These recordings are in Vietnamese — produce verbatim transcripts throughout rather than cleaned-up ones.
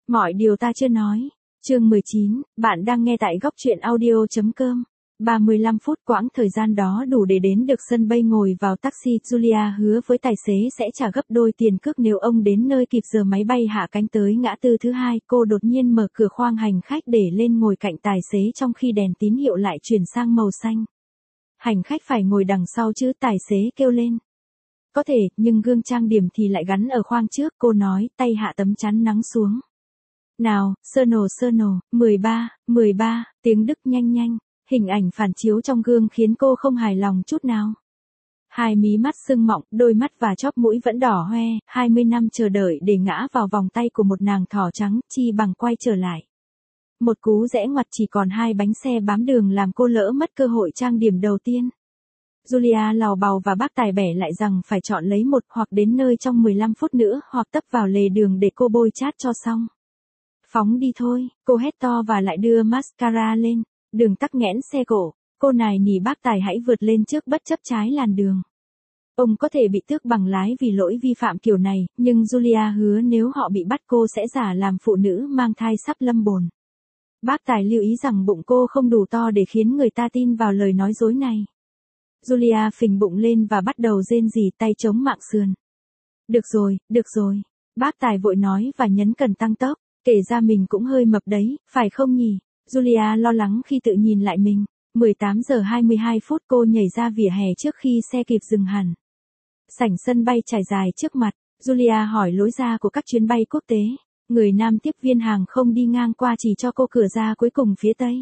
Mọi điều ta chưa nói. Chương mười chín, bạn đang nghe tại góc truyện audio.com. ba mươi lăm phút quãng thời gian đó đủ để đến được sân bay ngồi vào taxi. Julia hứa với tài xế sẽ trả gấp đôi tiền cước nếu ông đến nơi kịp giờ máy bay hạ cánh. Tới ngã tư thứ hai, cô đột nhiên mở cửa khoang hành khách để lên ngồi cạnh tài xế trong khi đèn tín hiệu lại chuyển sang màu xanh. Hành khách phải ngồi đằng sau chứ, tài xế kêu lên. Có thể, nhưng gương trang điểm thì lại gắn ở khoang trước, cô nói, tay hạ tấm chắn nắng xuống. Nào, Sono Sono, mười ba, mười ba, tiếng Đức nhanh nhanh, hình ảnh phản chiếu trong gương khiến cô không hài lòng chút nào. Hai mí mắt sưng mọng, đôi mắt và chóp mũi vẫn đỏ hoe, hai mươi năm chờ đợi để ngã vào vòng tay của một nàng thỏ trắng, chi bằng quay trở lại. Một cú rẽ ngoặt chỉ còn hai bánh xe bám đường làm cô lỡ mất cơ hội trang điểm đầu tiên. Julia lào bào và bác tài bẻ lại rằng phải chọn lấy một, hoặc đến nơi trong mười lăm phút nữa, hoặc tấp vào lề đường để cô bôi chát cho xong. Phóng đi thôi, cô hét to và lại đưa mascara lên. Đường tắc nghẽn xe cộ, cô nài nỉ bác tài hãy vượt lên trước bất chấp trái làn đường. Ông có thể bị tước bằng lái vì lỗi vi phạm kiểu này, nhưng Julia hứa nếu họ bị bắt cô sẽ giả làm phụ nữ mang thai sắp lâm bồn. Bác tài lưu ý rằng bụng cô không đủ to để khiến người ta tin vào lời nói dối này. Julia phình bụng lên và bắt đầu rên rỉ, tay chống mạng sườn. Được rồi, được rồi. Bác tài vội nói và nhấn cần tăng tốc. Kể ra mình cũng hơi mập đấy, phải không nhỉ? Julia lo lắng khi tự nhìn lại mình. mười tám giờ hai mươi hai phút cô nhảy ra vỉa hè trước khi xe kịp dừng hẳn. Sảnh sân bay trải dài trước mặt, Julia hỏi lối ra của các chuyến bay quốc tế. Người nam tiếp viên hàng không đi ngang qua chỉ cho cô cửa ra cuối cùng phía tây.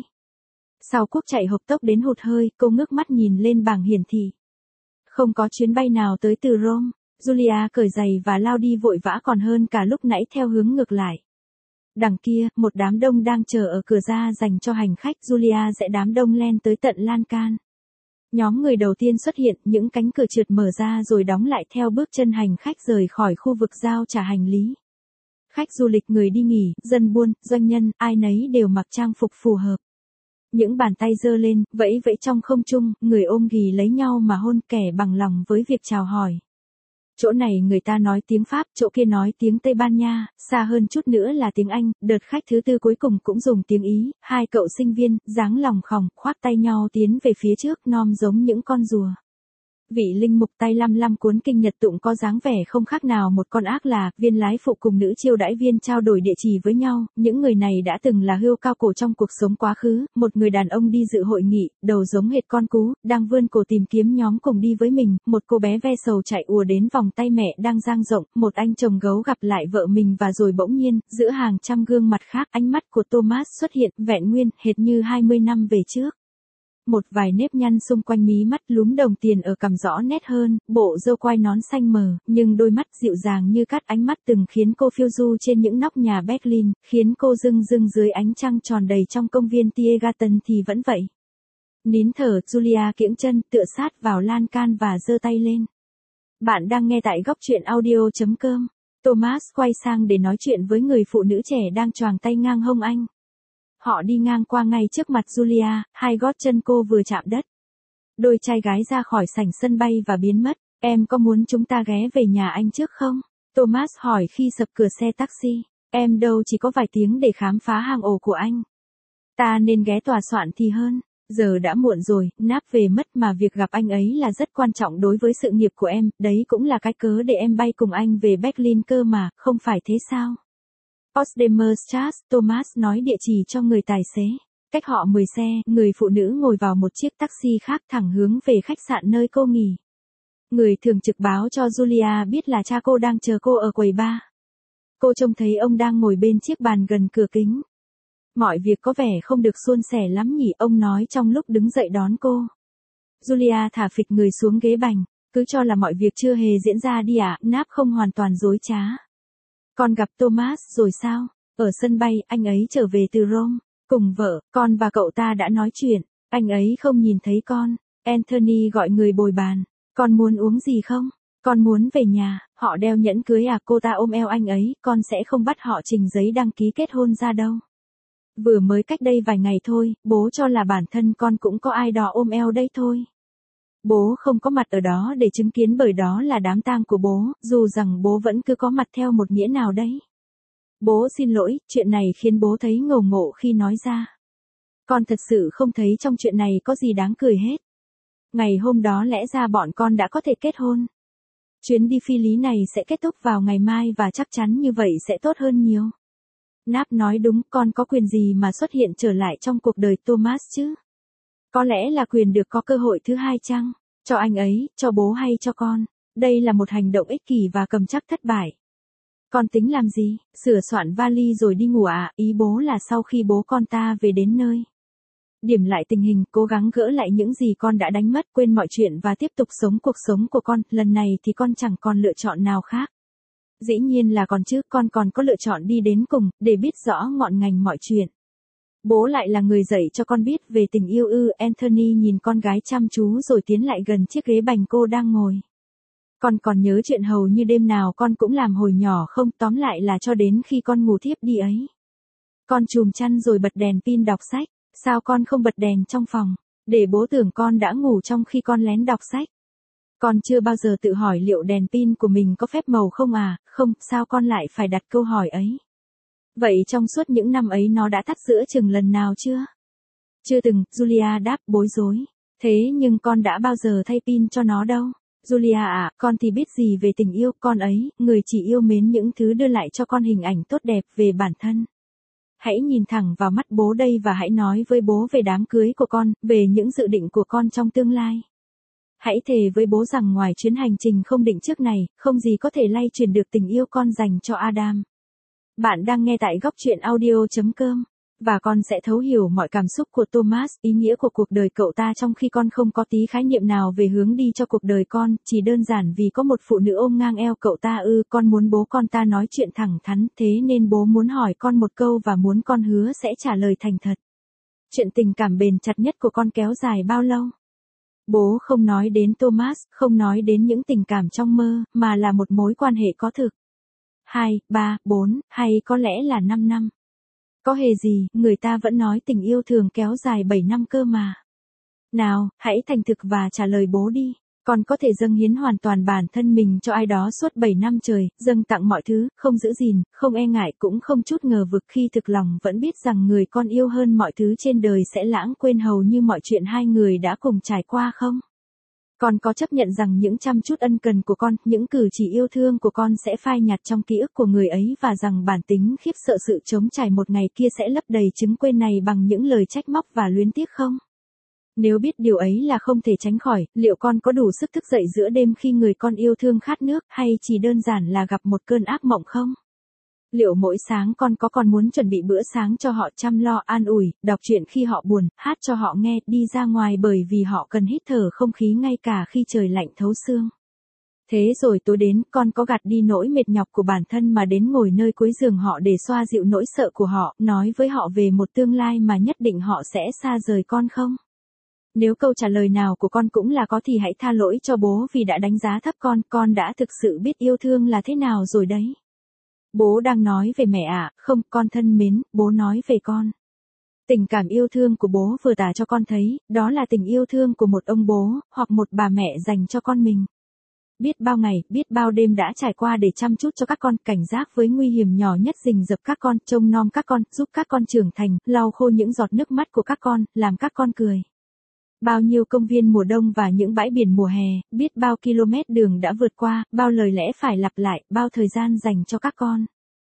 Sau cuộc chạy hộc tốc đến hụt hơi, cô ngước mắt nhìn lên bảng hiển thị. Không có chuyến bay nào tới từ Rome. Julia cởi giày và lao đi vội vã còn hơn cả lúc nãy theo hướng ngược lại. Đằng kia, một đám đông đang chờ ở cửa ra dành cho hành khách. Julia sẽ đám đông len tới tận lan can. Nhóm người đầu tiên xuất hiện, những cánh cửa trượt mở ra rồi đóng lại theo bước chân hành khách rời khỏi khu vực giao trả hành lý. Khách du lịch, người đi nghỉ, dân buôn, doanh nhân, ai nấy đều mặc trang phục phù hợp. Những bàn tay giơ lên, vẫy vẫy trong không trung, người ôm ghì lấy nhau mà hôn, kẻ bằng lòng với việc chào hỏi. Chỗ này người ta nói tiếng Pháp, chỗ kia nói tiếng Tây Ban Nha, xa hơn chút nữa là tiếng Anh. Đợt khách thứ tư cuối cùng cũng dùng tiếng Ý. Hai cậu sinh viên, dáng lòng khòng, khoác tay nhau tiến về phía trước, nom giống những con rùa. Vị linh mục tay lăm lăm cuốn kinh Nhật tụng có dáng vẻ không khác nào một con ác là. Viên lái phụ cùng nữ chiêu đãi viên trao đổi địa chỉ với nhau. Những người này đã từng là hươu cao cổ trong cuộc sống quá khứ. Một người đàn ông đi dự hội nghị, đầu giống hệt con cú, đang vươn cổ tìm kiếm nhóm cùng đi với mình. Một cô bé ve sầu chạy ùa đến vòng tay mẹ đang dang rộng. Một anh chồng gấu gặp lại vợ mình và rồi bỗng nhiên, giữa hàng trăm gương mặt khác, ánh mắt của Thomas xuất hiện, vẹn nguyên, hệt như hai mươi năm về trước. Một vài nếp nhăn xung quanh mí mắt, lúm đồng tiền ở cằm rõ nét hơn, bộ râu quai nón xanh mờ, nhưng đôi mắt dịu dàng như cát. Ánh mắt từng khiến cô phiêu du trên những nóc nhà Berlin, khiến cô rưng rưng dưới ánh trăng tròn đầy trong công viên Tiergarten thì vẫn vậy. Nín thở, Julia kiễng chân, tựa sát vào lan can và giơ tay lên. Bạn đang nghe tại góc truyện audio.com. Thomas quay sang để nói chuyện với người phụ nữ trẻ đang choàng tay ngang hông anh. Họ đi ngang qua ngay trước mặt Julia, hai gót chân cô vừa chạm đất. Đôi trai gái ra khỏi sảnh sân bay và biến mất. Em có muốn chúng ta ghé về nhà anh trước không? Thomas hỏi khi sập cửa xe taxi. Em đâu, chỉ có vài tiếng để khám phá hang ổ của anh. Ta nên ghé tòa soạn thì hơn. Giờ đã muộn rồi, náp về mất mà việc gặp anh ấy là rất quan trọng đối với sự nghiệp của em. Đấy cũng là cái cớ để em bay cùng anh về Berlin cơ mà, không phải thế sao? Potsdamerstraße, Thomas nói địa chỉ cho người tài xế. Cách họ mười xe, người phụ nữ ngồi vào một chiếc taxi khác thẳng hướng về khách sạn nơi cô nghỉ. Người thường trực báo cho Julia biết là cha cô đang chờ cô ở quầy bar. Cô trông thấy ông đang ngồi bên chiếc bàn gần cửa kính. Mọi việc có vẻ không được suôn sẻ lắm nhỉ, ông nói trong lúc đứng dậy đón cô. Julia thả phịch người xuống ghế bành. Cứ cho là mọi việc chưa hề diễn ra đi ạ, à, náp không hoàn toàn dối trá. Con gặp Thomas rồi sao? Ở sân bay, anh ấy trở về từ Rome. Cùng vợ, con và cậu ta đã nói chuyện. Anh ấy không nhìn thấy con. Anthony gọi người bồi bàn. Con muốn uống gì không? Con muốn về nhà. Họ đeo nhẫn cưới à? Cô ta ôm eo anh ấy. Con sẽ không bắt họ trình giấy đăng ký kết hôn ra đâu. Vừa mới cách đây vài ngày thôi, bố cho là bản thân con cũng có ai đó ôm eo đây thôi. Bố không có mặt ở đó để chứng kiến bởi đó là đám tang của bố, dù rằng bố vẫn cứ có mặt theo một nghĩa nào đấy. Bố xin lỗi, chuyện này khiến bố thấy ngầu ngộ khi nói ra. Con thật sự không thấy trong chuyện này có gì đáng cười hết. Ngày hôm đó lẽ ra bọn con đã có thể kết hôn. Chuyến đi phi lý này sẽ kết thúc vào ngày mai và chắc chắn như vậy sẽ tốt hơn nhiều. Nap nói đúng, con có quyền gì mà xuất hiện trở lại trong cuộc đời Thomas chứ? Có lẽ là quyền được có cơ hội thứ hai chăng? Cho anh ấy, cho bố hay cho con? Đây là một hành động ích kỷ và cầm chắc thất bại. Con tính làm gì? Sửa soạn vali rồi đi ngủ à? Ý bố là sau khi bố con ta về đến nơi. Điểm lại tình hình, cố gắng gỡ lại những gì con đã đánh mất, quên mọi chuyện và tiếp tục sống cuộc sống của con. Lần này thì con chẳng còn lựa chọn nào khác. Dĩ nhiên là còn chứ, con còn có lựa chọn đi đến cùng, để biết rõ ngọn ngành mọi chuyện. Bố lại là người dạy cho con biết về tình yêu ư? Anthony nhìn con gái chăm chú rồi tiến lại gần chiếc ghế bành cô đang ngồi. Con còn nhớ chuyện hầu như đêm nào con cũng làm hồi nhỏ không? Tóm lại là cho đến khi con ngủ thiếp đi ấy. Con chùm chăn rồi bật đèn pin đọc sách. Sao con không bật đèn trong phòng, để bố tưởng con đã ngủ trong khi con lén đọc sách? Con chưa bao giờ tự hỏi liệu đèn pin của mình có phép màu không à? Không, sao con lại phải đặt câu hỏi ấy? Vậy trong suốt những năm ấy nó đã tắt giữa chừng lần nào chưa? Chưa từng, Julia đáp bối rối. Thế nhưng con đã bao giờ thay pin cho nó đâu? Julia à, con thì biết gì về tình yêu, con ấy, người chỉ yêu mến những thứ đưa lại cho con hình ảnh tốt đẹp về bản thân. Hãy nhìn thẳng vào mắt bố đây và hãy nói với bố về đám cưới của con, về những dự định của con trong tương lai. Hãy thề với bố rằng ngoài chuyến hành trình không định trước này, không gì có thể lay truyền được tình yêu con dành cho Adam. Bạn đang nghe tại góc truyện audio chấm com. Và con sẽ thấu hiểu mọi cảm xúc của Thomas, ý nghĩa của cuộc đời cậu ta trong khi con không có tí khái niệm nào về hướng đi cho cuộc đời con, chỉ đơn giản vì có một phụ nữ ôm ngang eo cậu ta ư? Con muốn bố con ta nói chuyện thẳng thắn, thế nên bố muốn hỏi con một câu và muốn con hứa sẽ trả lời thành thật. Chuyện tình cảm bền chặt nhất của con kéo dài bao lâu? Bố không nói đến Thomas, không nói đến những tình cảm trong mơ, mà là một mối quan hệ có thực. Hai, ba, bốn, hay có lẽ là năm năm. Có hề gì, người ta vẫn nói tình yêu thường kéo dài bảy năm cơ mà. Nào, hãy thành thực và trả lời bố đi. Con có thể dâng hiến hoàn toàn bản thân mình cho ai đó suốt bảy năm trời, dâng tặng mọi thứ, không giữ gìn, không e ngại cũng không chút ngờ vực khi thực lòng vẫn biết rằng người con yêu hơn mọi thứ trên đời sẽ lãng quên hầu như mọi chuyện hai người đã cùng trải qua không? Con có chấp nhận rằng những chăm chút ân cần của con, những cử chỉ yêu thương của con sẽ phai nhạt trong ký ức của người ấy và rằng bản tính khiếp sợ sự trống trải một ngày kia sẽ lấp đầy chứng quên này bằng những lời trách móc và luyến tiếc không? Nếu biết điều ấy là không thể tránh khỏi, liệu con có đủ sức thức dậy giữa đêm khi người con yêu thương khát nước hay chỉ đơn giản là gặp một cơn ác mộng không? Liệu mỗi sáng con có còn muốn chuẩn bị bữa sáng cho họ, chăm lo an ủi, đọc truyện khi họ buồn, hát cho họ nghe, đi ra ngoài bởi vì họ cần hít thở không khí ngay cả khi trời lạnh thấu xương? Thế rồi tối đến, con có gạt đi nỗi mệt nhọc của bản thân mà đến ngồi nơi cuối giường họ để xoa dịu nỗi sợ của họ, nói với họ về một tương lai mà nhất định họ sẽ xa rời con không? Nếu câu trả lời nào của con cũng là có thì hãy tha lỗi cho bố vì đã đánh giá thấp con, con đã thực sự biết yêu thương là thế nào rồi đấy. Bố đang nói về mẹ à? Không, con thân mến, bố nói về con. Tình cảm yêu thương của bố vừa tả cho con thấy, đó là tình yêu thương của một ông bố, hoặc một bà mẹ dành cho con mình. Biết bao ngày, biết bao đêm đã trải qua để chăm chút cho các con, cảnh giác với nguy hiểm nhỏ nhất rình rập các con, trông nom các con, giúp các con trưởng thành, lau khô những giọt nước mắt của các con, làm các con cười. Bao nhiêu công viên mùa đông và những bãi biển mùa hè, biết bao km đường đã vượt qua, bao lời lẽ phải lặp lại, bao thời gian dành cho các con.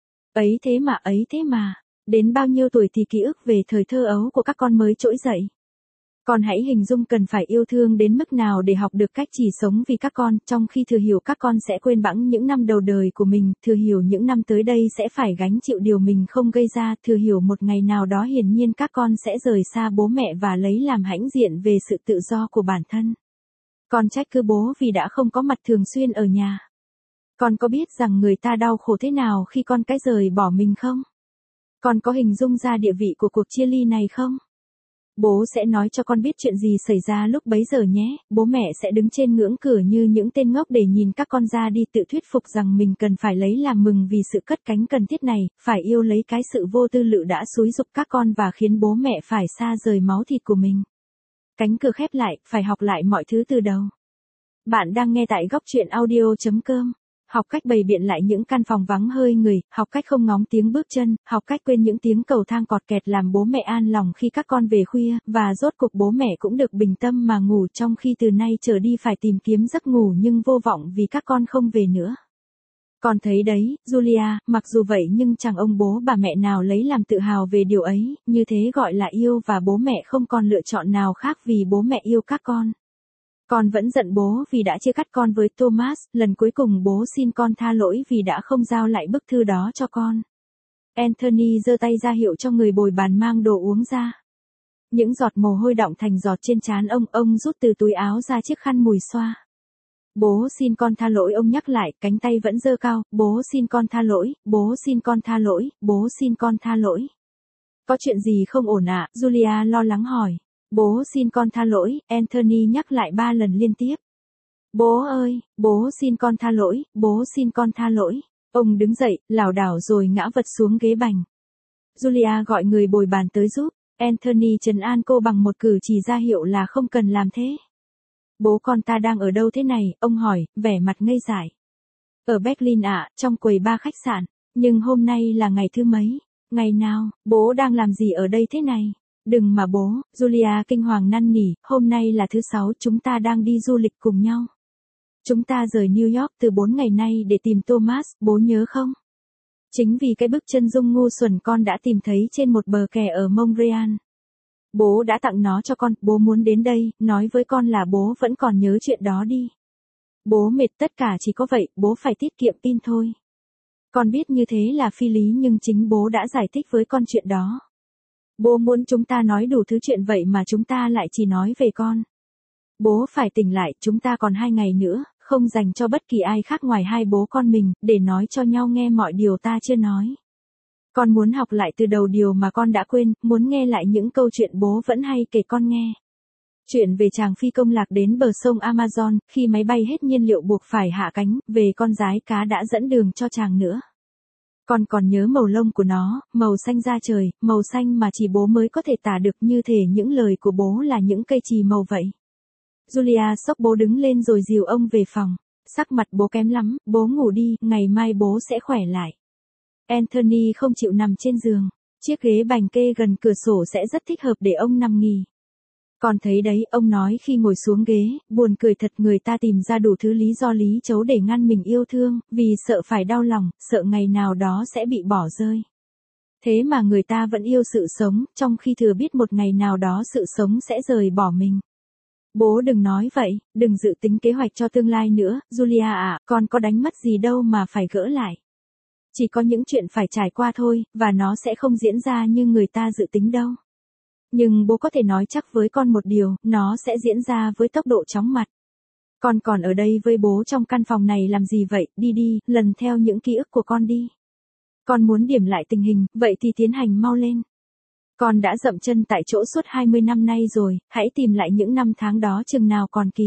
Ấy thế mà, ấy thế mà, đến bao nhiêu tuổi thì ký ức về thời thơ ấu của các con mới trỗi dậy. Con hãy hình dung cần phải yêu thương đến mức nào để học được cách chỉ sống vì các con, trong khi thừa hiểu các con sẽ quên bẵng những năm đầu đời của mình, thừa hiểu những năm tới đây sẽ phải gánh chịu điều mình không gây ra, thừa hiểu một ngày nào đó hiển nhiên các con sẽ rời xa bố mẹ và lấy làm hãnh diện về sự tự do của bản thân. Con trách cứ bố vì đã không có mặt thường xuyên ở nhà. Con có biết rằng người ta đau khổ thế nào khi con cái rời bỏ mình không? Con có hình dung ra địa vị của cuộc chia ly này không? Bố sẽ nói cho con biết chuyện gì xảy ra lúc bấy giờ nhé, bố mẹ sẽ đứng trên ngưỡng cửa như những tên ngốc để nhìn các con ra đi, tự thuyết phục rằng mình cần phải lấy làm mừng vì sự cất cánh cần thiết này, phải yêu lấy cái sự vô tư lự đã xúi giục các con và khiến bố mẹ phải xa rời máu thịt của mình. Cánh cửa khép lại, phải học lại mọi thứ từ đầu. Bạn đang nghe tại góc truyện audio chấm com. Học cách bày biện lại những căn phòng vắng hơi người, học cách không ngóng tiếng bước chân, học cách quên những tiếng cầu thang cọt kẹt làm bố mẹ an lòng khi các con về khuya, và rốt cuộc bố mẹ cũng được bình tâm mà ngủ trong khi từ nay trở đi phải tìm kiếm giấc ngủ nhưng vô vọng vì các con không về nữa. Con thấy đấy, Julia, mặc dù vậy nhưng chẳng ông bố bà mẹ nào lấy làm tự hào về điều ấy, như thế gọi là yêu và bố mẹ không còn lựa chọn nào khác vì bố mẹ yêu các con. Con vẫn giận bố vì đã chia cắt con với Thomas, lần cuối cùng bố xin con tha lỗi vì đã không giao lại bức thư đó cho con. Anthony giơ tay ra hiệu cho người bồi bàn mang đồ uống ra. Những giọt mồ hôi đọng thành giọt trên trán ông, ông rút từ túi áo ra chiếc khăn mùi xoa. Bố xin con tha lỗi, ông nhắc lại, cánh tay vẫn giơ cao, bố xin con tha lỗi, bố xin con tha lỗi, bố xin con tha lỗi. Có chuyện gì không ổn ạ? À? Julia lo lắng hỏi. Bố xin con tha lỗi, Anthony nhắc lại ba lần liên tiếp. Bố ơi, bố xin con tha lỗi, bố xin con tha lỗi. Ông đứng dậy, lảo đảo rồi ngã vật xuống ghế bành. Julia gọi người bồi bàn tới giúp. Anthony trấn an cô bằng một cử chỉ ra hiệu là không cần làm thế. Bố con ta đang ở đâu thế này? Ông hỏi, vẻ mặt ngây dại. Ở Berlin ạ, à, trong quầy bar khách sạn. Nhưng hôm nay là ngày thứ mấy? Ngày nào? Bố đang làm gì ở đây thế này? Đừng mà bố, Julia kinh hoàng năn nỉ, hôm nay là thứ sáu, chúng ta đang đi du lịch cùng nhau. Chúng ta rời New York từ bốn ngày nay để tìm Thomas, bố nhớ không? Chính vì cái bức chân dung ngu xuẩn con đã tìm thấy trên một bờ kè ở Montreal. Bố đã tặng nó cho con, bố muốn đến đây, nói với con là bố vẫn còn nhớ chuyện đó đi. Bố mệt, tất cả chỉ có vậy, bố phải tiết kiệm pin thôi. Con biết như thế là phi lý nhưng chính bố đã giải thích với con chuyện đó. Bố muốn chúng ta nói đủ thứ chuyện vậy mà chúng ta lại chỉ nói về con. Bố phải tỉnh lại, chúng ta còn hai ngày nữa, không dành cho bất kỳ ai khác ngoài hai bố con mình, để nói cho nhau nghe mọi điều ta chưa nói. Con muốn học lại từ đầu điều mà con đã quên, muốn nghe lại những câu chuyện bố vẫn hay kể con nghe. Chuyện về chàng phi công lạc đến bờ sông Amazon, khi máy bay hết nhiên liệu buộc phải hạ cánh, về con rái cá đã dẫn đường cho chàng nữa. Con còn nhớ màu lông của nó, màu xanh da trời, màu xanh mà chỉ bố mới có thể tả được, như thể những lời của bố là những cây chì màu vậy. Julia sốc bố đứng lên rồi dìu ông về phòng. Sắc mặt bố kém lắm, bố ngủ đi, ngày mai bố sẽ khỏe lại. Anthony không chịu nằm trên giường. Chiếc ghế bành kê gần cửa sổ sẽ rất thích hợp để ông nằm nghỉ. Con thấy đấy, ông nói khi ngồi xuống ghế, buồn cười thật, người ta tìm ra đủ thứ lý do lý chấu để ngăn mình yêu thương, vì sợ phải đau lòng, sợ ngày nào đó sẽ bị bỏ rơi. Thế mà người ta vẫn yêu sự sống, trong khi thừa biết một ngày nào đó sự sống sẽ rời bỏ mình. Bố đừng nói vậy, đừng dự tính kế hoạch cho tương lai nữa, Julia ạ, con có đánh mất gì đâu mà phải gỡ lại. Chỉ có những chuyện phải trải qua thôi, và nó sẽ không diễn ra như người ta dự tính đâu. Nhưng bố có thể nói chắc với con một điều, nó sẽ diễn ra với tốc độ chóng mặt. Con còn ở đây với bố trong căn phòng này làm gì vậy, đi đi, lần theo những ký ức của con đi. Con muốn điểm lại tình hình, vậy thì tiến hành mau lên. Con đã dậm chân tại chỗ suốt hai mươi năm nay rồi, hãy tìm lại những năm tháng đó chừng nào còn kịp.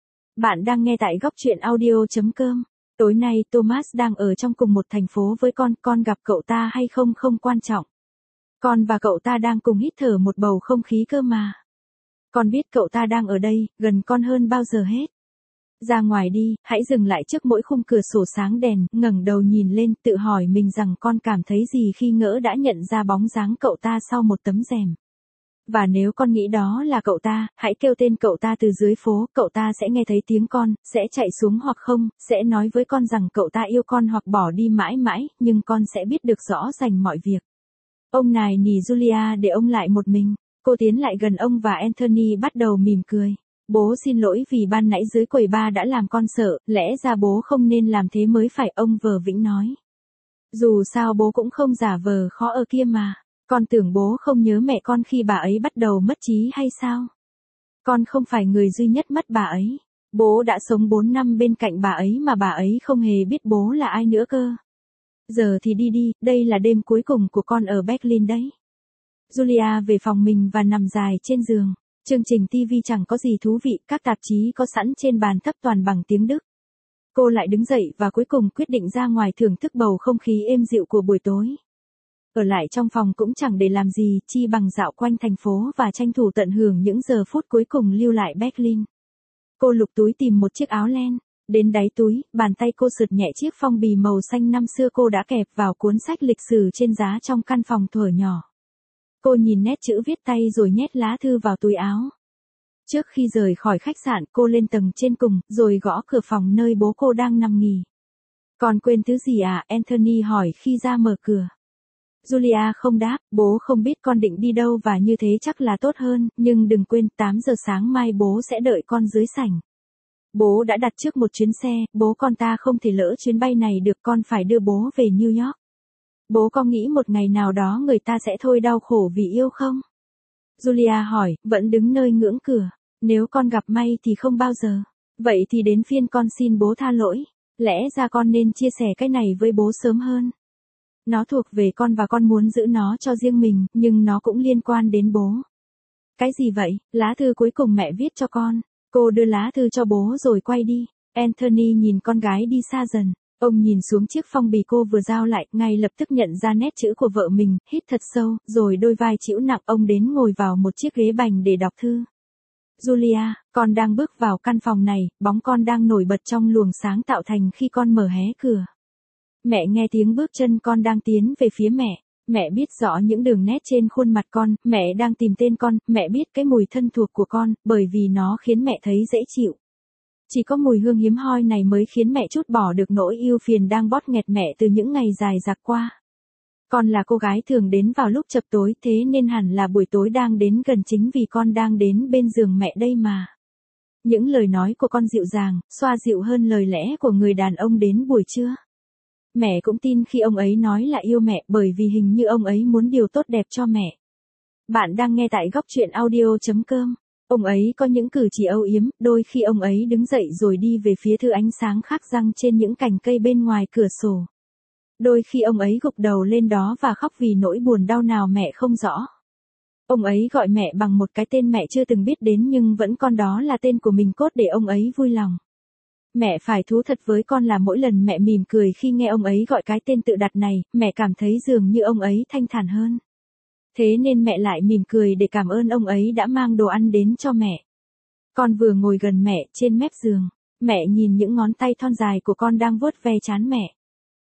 Bạn đang nghe tại góc truyện audio chấm com. Tối nay Thomas đang ở trong cùng một thành phố với con, con gặp cậu ta hay không không quan trọng. Con và cậu ta đang cùng hít thở một bầu không khí cơ mà. Con biết cậu ta đang ở đây, gần con hơn bao giờ hết. Ra ngoài đi, hãy dừng lại trước mỗi khung cửa sổ sáng đèn, ngẩng đầu nhìn lên, tự hỏi mình rằng con cảm thấy gì khi ngỡ đã nhận ra bóng dáng cậu ta sau một tấm rèm. Và nếu con nghĩ đó là cậu ta, hãy kêu tên cậu ta từ dưới phố, cậu ta sẽ nghe thấy tiếng con, sẽ chạy xuống hoặc không, sẽ nói với con rằng cậu ta yêu con hoặc bỏ đi mãi mãi, nhưng con sẽ biết được rõ rành mọi việc. Ông nài nỉ Julia để ông lại một mình. Cô tiến lại gần ông và Anthony bắt đầu mỉm cười. Bố xin lỗi vì ban nãy dưới quầy bar đã làm con sợ, lẽ ra bố không nên làm thế mới phải, ông vờ vĩnh nói. Dù sao bố cũng không giả vờ khó ở kia mà. Con tưởng bố không nhớ mẹ con khi bà ấy bắt đầu mất trí hay sao? Con không phải người duy nhất mất bà ấy. Bố đã sống bốn năm bên cạnh bà ấy mà bà ấy không hề biết bố là ai nữa cơ. Giờ thì đi đi, đây là đêm cuối cùng của con ở Berlin đấy. Julia về phòng mình và nằm dài trên giường. Chương trình ti vi chẳng có gì thú vị, các tạp chí có sẵn trên bàn thấp toàn bằng tiếng Đức. Cô lại đứng dậy và cuối cùng quyết định ra ngoài thưởng thức bầu không khí êm dịu của buổi tối. Ở lại trong phòng cũng chẳng để làm gì, chi bằng dạo quanh thành phố và tranh thủ tận hưởng những giờ phút cuối cùng lưu lại Berlin. Cô lục túi tìm một chiếc áo len. Đến đáy túi, bàn tay cô sượt nhẹ chiếc phong bì màu xanh năm xưa cô đã kẹp vào cuốn sách lịch sử trên giá trong căn phòng thuở nhỏ. Cô nhìn nét chữ viết tay rồi nhét lá thư vào túi áo. Trước khi rời khỏi khách sạn, cô lên tầng trên cùng, rồi gõ cửa phòng nơi bố cô đang nằm nghỉ. Con quên thứ gì à? Anthony hỏi khi ra mở cửa. Julia không đáp, bố không biết con định đi đâu và như thế chắc là tốt hơn, nhưng đừng quên tám giờ sáng mai bố sẽ đợi con dưới sảnh. Bố đã đặt trước một chuyến xe, bố con ta không thể lỡ chuyến bay này được, con phải đưa bố về New York. Bố có nghĩ một ngày nào đó người ta sẽ thôi đau khổ vì yêu không? Julia hỏi, vẫn đứng nơi ngưỡng cửa. Nếu con gặp may thì không bao giờ. Vậy thì đến phiên con xin bố tha lỗi. Lẽ ra con nên chia sẻ cái này với bố sớm hơn. Nó thuộc về con và con muốn giữ nó cho riêng mình, nhưng nó cũng liên quan đến bố. Cái gì vậy? Lá thư cuối cùng mẹ viết cho con. Cô đưa lá thư cho bố rồi quay đi. Anthony nhìn con gái đi xa dần. Ông nhìn xuống chiếc phong bì cô vừa giao lại, ngay lập tức nhận ra nét chữ của vợ mình, hít thật sâu, rồi đôi vai chịu nặng ông đến ngồi vào một chiếc ghế bành để đọc thư. Julia, con đang bước vào căn phòng này, bóng con đang nổi bật trong luồng sáng tạo thành khi con mở hé cửa. Mẹ nghe tiếng bước chân con đang tiến về phía mẹ. Mẹ biết rõ những đường nét trên khuôn mặt con, mẹ đang tìm tên con, mẹ biết cái mùi thân thuộc của con, bởi vì nó khiến mẹ thấy dễ chịu. Chỉ có mùi hương hiếm hoi này mới khiến mẹ trút bỏ được nỗi ưu phiền đang bót nghẹt mẹ từ những ngày dài dặc qua. Con là cô gái thường đến vào lúc chập tối, thế nên hẳn là buổi tối đang đến gần chính vì con đang đến bên giường mẹ đây mà. Những lời nói của con dịu dàng, xoa dịu hơn lời lẽ của người đàn ông đến buổi trưa. Mẹ cũng tin khi ông ấy nói là yêu mẹ, bởi vì hình như ông ấy muốn điều tốt đẹp cho mẹ. Bạn đang nghe tại góc truyện audio chấm com. Ông ấy có những cử chỉ âu yếm, đôi khi ông ấy đứng dậy rồi đi về phía thứ ánh sáng khắc răng trên những cành cây bên ngoài cửa sổ. Đôi khi ông ấy gục đầu lên đó và khóc vì nỗi buồn đau nào mẹ không rõ. Ông ấy gọi mẹ bằng một cái tên mẹ chưa từng biết đến nhưng vẫn con đó là tên của mình cốt để ông ấy vui lòng. Mẹ phải thú thật với con là mỗi lần mẹ mỉm cười khi nghe ông ấy gọi cái tên tự đặt này, mẹ cảm thấy dường như ông ấy thanh thản hơn. Thế nên mẹ lại mỉm cười để cảm ơn ông ấy đã mang đồ ăn đến cho mẹ. Con vừa ngồi gần mẹ trên mép giường, mẹ nhìn những ngón tay thon dài của con đang vuốt ve trán mẹ.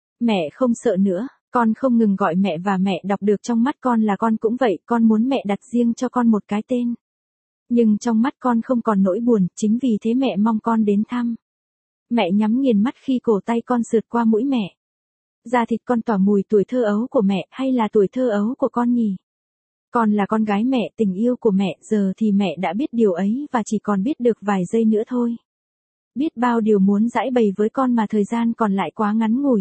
Mẹ không sợ nữa, con không ngừng gọi mẹ và mẹ đọc được trong mắt con là con cũng vậy, con muốn mẹ đặt riêng cho con một cái tên. Nhưng trong mắt con không còn nỗi buồn, chính vì thế mẹ mong con đến thăm. Mẹ nhắm nghiền mắt khi cổ tay con sượt qua mũi mẹ. Da thịt con tỏa mùi tuổi thơ ấu của mẹ, hay là tuổi thơ ấu của con nhỉ? Con là con gái mẹ, tình yêu của mẹ, giờ thì mẹ đã biết điều ấy và chỉ còn biết được vài giây nữa thôi. Biết bao điều muốn giãi bày với con mà thời gian còn lại quá ngắn ngủi.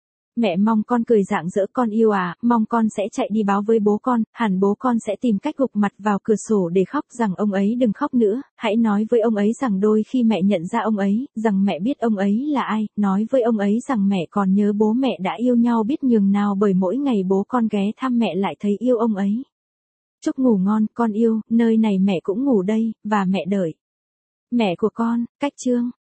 Mẹ mong con cười rạng rỡ, con yêu à, mong con sẽ chạy đi báo với bố con, hẳn bố con sẽ tìm cách gục mặt vào cửa sổ để khóc rằng ông ấy đừng khóc nữa, hãy nói với ông ấy rằng đôi khi mẹ nhận ra ông ấy, rằng mẹ biết ông ấy là ai, nói với ông ấy rằng mẹ còn nhớ bố mẹ đã yêu nhau biết nhường nào bởi mỗi ngày bố con ghé thăm mẹ lại thấy yêu ông ấy. Chúc ngủ ngon, con yêu, nơi này mẹ cũng ngủ đây, và mẹ đợi. Mẹ của con, cách chương.